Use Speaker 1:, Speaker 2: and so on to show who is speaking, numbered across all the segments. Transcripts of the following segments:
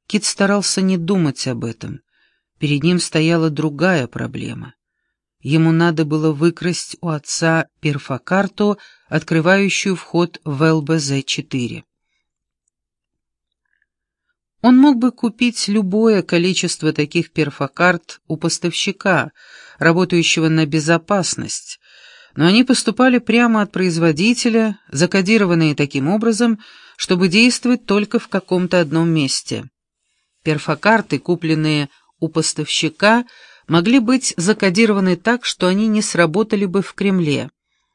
Speaker 1: Кит старался не думать об этом. Перед ним стояла другая проблема. Ему надо было выкрасть у отца перфокарту, открывающую вход в ЛБЗ-4. Он мог бы купить любое количество таких перфокарт у поставщика, работающего на безопасность, но они поступали прямо от производителя, закодированные таким образом, чтобы действовать только в каком-то одном месте. Перфокарты, купленные у поставщика, могли быть закодированы так, что они не сработали бы в Кремле.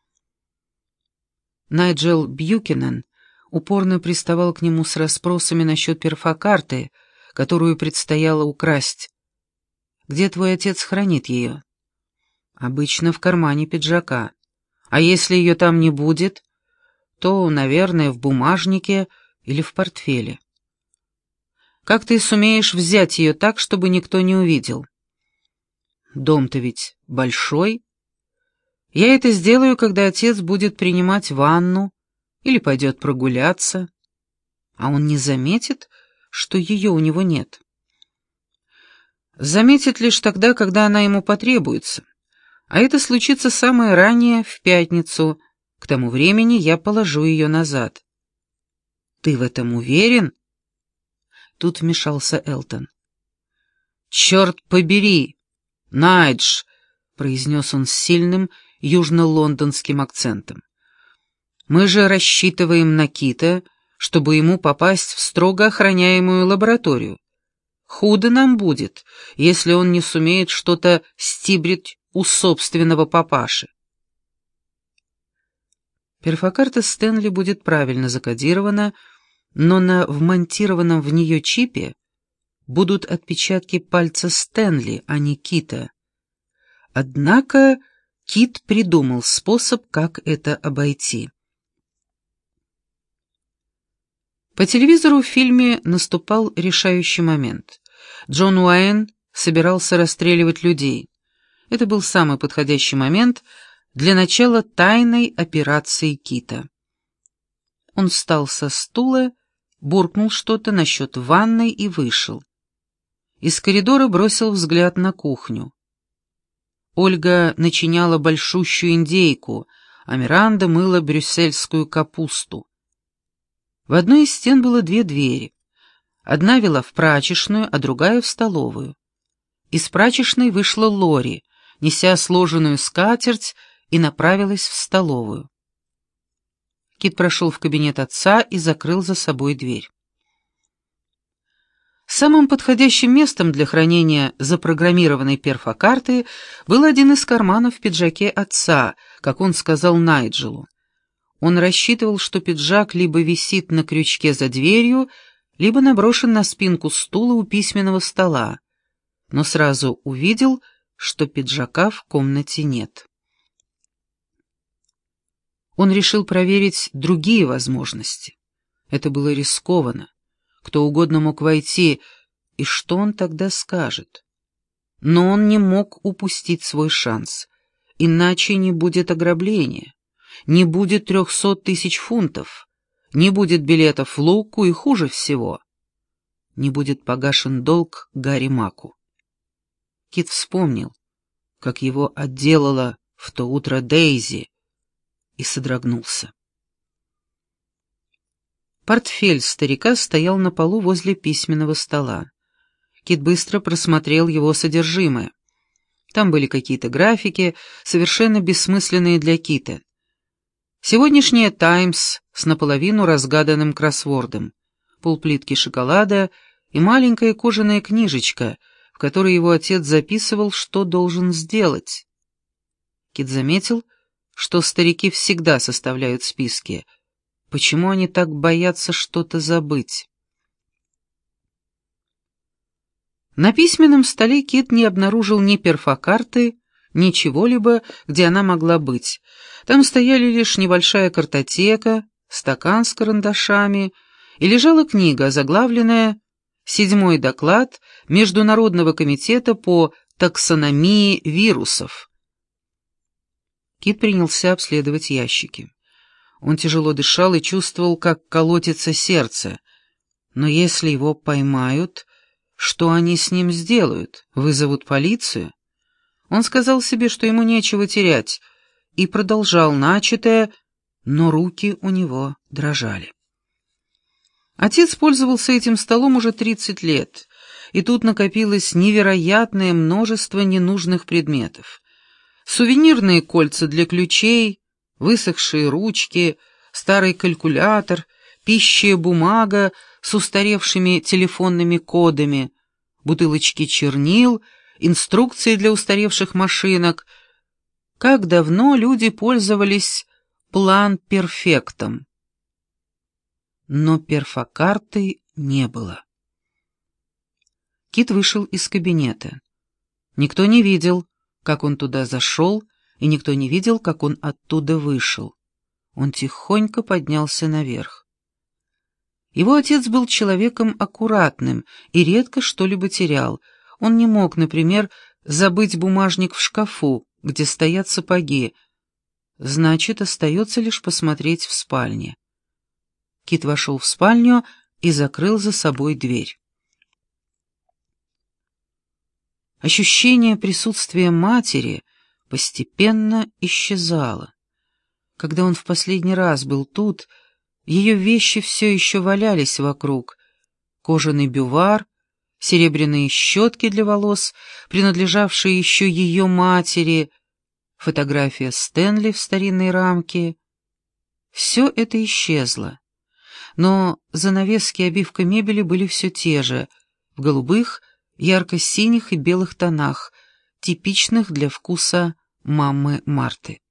Speaker 1: Найджел Бьюкенен упорно приставал к нему с расспросами насчет перфокарты, которую предстояло украсть. «Где твой отец хранит ее?» «Обычно в кармане пиджака. А если ее там не будет, то, наверное, в бумажнике или в портфеле». «Как ты сумеешь взять ее так, чтобы никто не увидел?» «Дом-то ведь большой. Я это сделаю, когда отец будет принимать ванну или пойдет прогуляться. А он не заметит, что ее у него нет?» «Заметит лишь тогда, когда она ему потребуется. А это случится самое раннее, в пятницу. К тому времени я положу ее назад». «Ты в этом уверен?» Тут вмешался Элтон. «Черт побери, Найдж!» — произнес он с сильным южно-лондонским акцентом. «Мы же рассчитываем на Кита, чтобы ему попасть в строго охраняемую лабораторию. Худо нам будет, если он не сумеет что-то стибрить у собственного папаши». Перфокарта Стэнли будет правильно закодирована, но на вмонтированном в нее чипе будут отпечатки пальца Стэнли, а не Кита. Однако Кит придумал способ, как это обойти. По телевизору в фильме наступал решающий момент. Джон Уэйн собирался расстреливать людей. Это был самый подходящий момент для начала тайной операции Кита. Он встал со стула, буркнул что-то насчет ванной и вышел. Из коридора бросил взгляд на кухню. Ольга начиняла большущую индейку, а Миранда мыла брюссельскую капусту. В одной из стен было две двери. Одна вела в прачечную, а другая — в столовую. Из прачечной вышла Лори, неся сложенную скатерть, и направилась в столовую. Кит прошел в кабинет отца и закрыл за собой дверь. Самым подходящим местом для хранения запрограммированной перфокарты был один из карманов в пиджаке отца, как он сказал Найджелу. Он рассчитывал, что пиджак либо висит на крючке за дверью, либо наброшен на спинку стула у письменного стола, но сразу увидел, что пиджака в комнате нет. Он решил проверить другие возможности. Это было рискованно. Кто угодно мог войти, и что он тогда скажет? Но он не мог упустить свой шанс, иначе не будет ограбления, не будет 300 000 фунтов, не будет билетов в Луку и, хуже всего, не будет погашен долг Гарри Маку. Кит вспомнил, как его отделала в то утро Дейзи, и содрогнулся. Портфель старика стоял на полу возле письменного стола. Кит быстро просмотрел его содержимое. Там были какие-то графики, совершенно бессмысленные для Кита. Сегодняшняя «Таймс» с наполовину разгаданным кроссвордом, полплитки шоколада и маленькая кожаная книжечка, в которой его отец записывал, что должен сделать. Кит заметил, что старики всегда составляют списки. Почему они так боятся что-то забыть? На письменном столе Кит не обнаружил ни перфокарты, ни чего-либо, где она могла быть. Там стояли лишь небольшая картотека, стакан с карандашами и лежала книга, озаглавленная «Седьмой доклад Международного комитета по таксономии вирусов». Кит принялся обследовать ящики. Он тяжело дышал и чувствовал, как колотится сердце. Но если его поймают, что они с ним сделают? Вызовут полицию? Он сказал себе, что ему нечего терять, и продолжал начатое, но руки у него дрожали. Отец пользовался этим столом уже 30 лет, и тут накопилось невероятное множество ненужных предметов. Сувенирные кольца для ключей, высохшие ручки, старый калькулятор, пищая бумага с устаревшими телефонными кодами, бутылочки чернил, инструкции для устаревших машинок. Как давно люди пользовались план-перфектом. Но перфокарты не было. Кит вышел из кабинета. Никто не видел, как он туда зашел, и никто не видел, как он оттуда вышел. Он тихонько поднялся наверх. Его отец был человеком аккуратным и редко что-либо терял. Он не мог, например, забыть бумажник в шкафу, где стоят сапоги. Значит, остается лишь посмотреть в спальне. Кит вошел в спальню и закрыл за собой дверь. Ощущение присутствия матери постепенно исчезало. Когда он в последний раз был тут, ее вещи все еще валялись вокруг. Кожаный бювар, серебряные щетки для волос, принадлежавшие еще ее матери, фотография Стэнли в старинной рамке. Все это исчезло. Но занавески и обивка мебели были все те же, в голубых, ярко-синих и белых тонах, типичных для вкуса мамы Марты.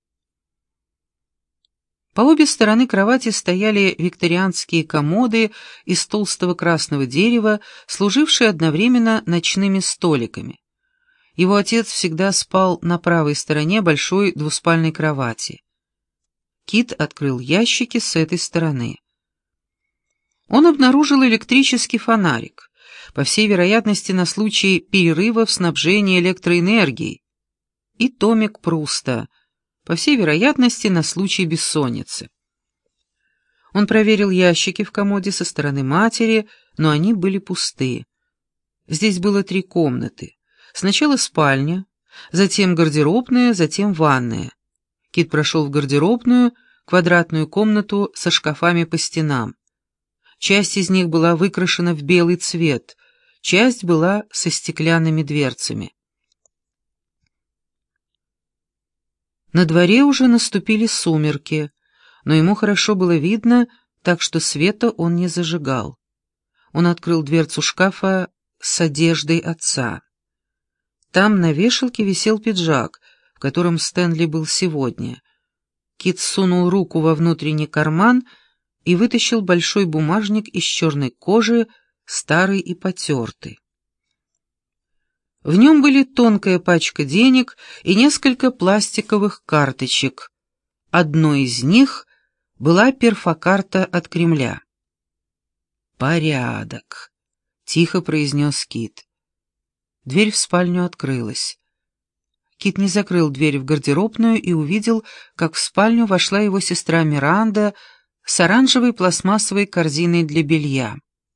Speaker 1: По обе стороны кровати стояли викторианские комоды из толстого красного дерева, служившие одновременно ночными столиками. Его отец всегда спал на правой стороне большой двуспальной кровати. Кит открыл ящики с этой стороны. Он обнаружил электрический фонарик, по всей вероятности на случай перерыва в снабжении электроэнергией, и томик Пруста, по всей вероятности на случай бессонницы. Он проверил ящики в комоде со стороны матери, но они были пусты. Здесь было 3 комнаты. Сначала спальня, затем гардеробная, затем ванная. Кит прошел в гардеробную, квадратную комнату со шкафами по стенам. Часть из них была выкрашена в белый цвет, часть была со стеклянными дверцами. На дворе уже наступили сумерки, но ему хорошо было видно, так что света он не зажигал. Он открыл дверцу шкафа с одеждой отца. Там на вешалке висел пиджак, в котором Стэнли был сегодня. Кит сунул руку во внутренний карман и вытащил большой бумажник из черной кожи, старый и потертый. В нем были тонкая пачка денег и несколько пластиковых карточек. Одной из них была перфокарта от Кремля. «Порядок», — тихо произнес Кит. Дверь в спальню открылась. Кит не закрыл дверь в гардеробную и увидел, как в спальню вошла его сестра Миранда с оранжевой пластмассовой корзиной для белья.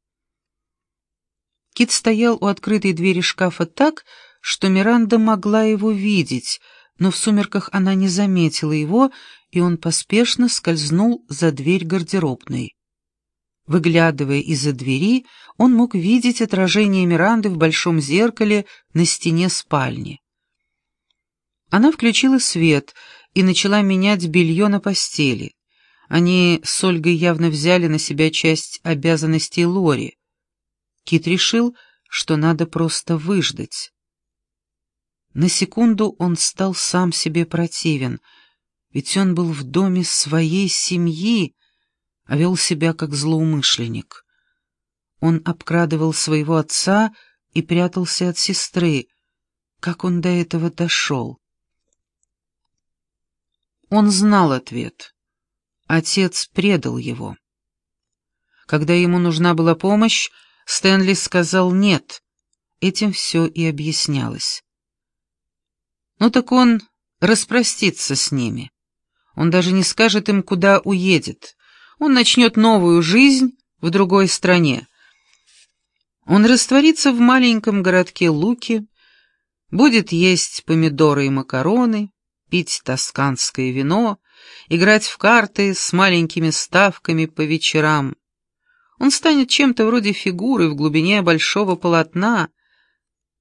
Speaker 1: Кит стоял у открытой двери шкафа так, что Миранда могла его видеть, но в сумерках она не заметила его, и он поспешно скользнул за дверь гардеробной. Выглядывая из-за двери, он мог видеть отражение Миранды в большом зеркале на стене спальни. Она включила свет и начала менять белье на постели. Они с Ольгой явно взяли на себя часть обязанностей Лори. Кит решил, что надо просто выждать. На секунду он стал сам себе противен, ведь он был в доме своей семьи, а вел себя как злоумышленник. Он обкрадывал своего отца и прятался от сестры. Как он до этого дошел? Он знал ответ. Отец предал его. Когда ему нужна была помощь, Стэнли сказал «нет». Этим все и объяснялось. Ну так он распростится с ними. Он даже не скажет им, куда уедет. Он начнет новую жизнь в другой стране. Он растворится в маленьком городке Луки, будет есть помидоры и макароны, пить тосканское вино, играть в карты с маленькими ставками по вечерам. Он станет чем-то вроде фигуры в глубине большого полотна,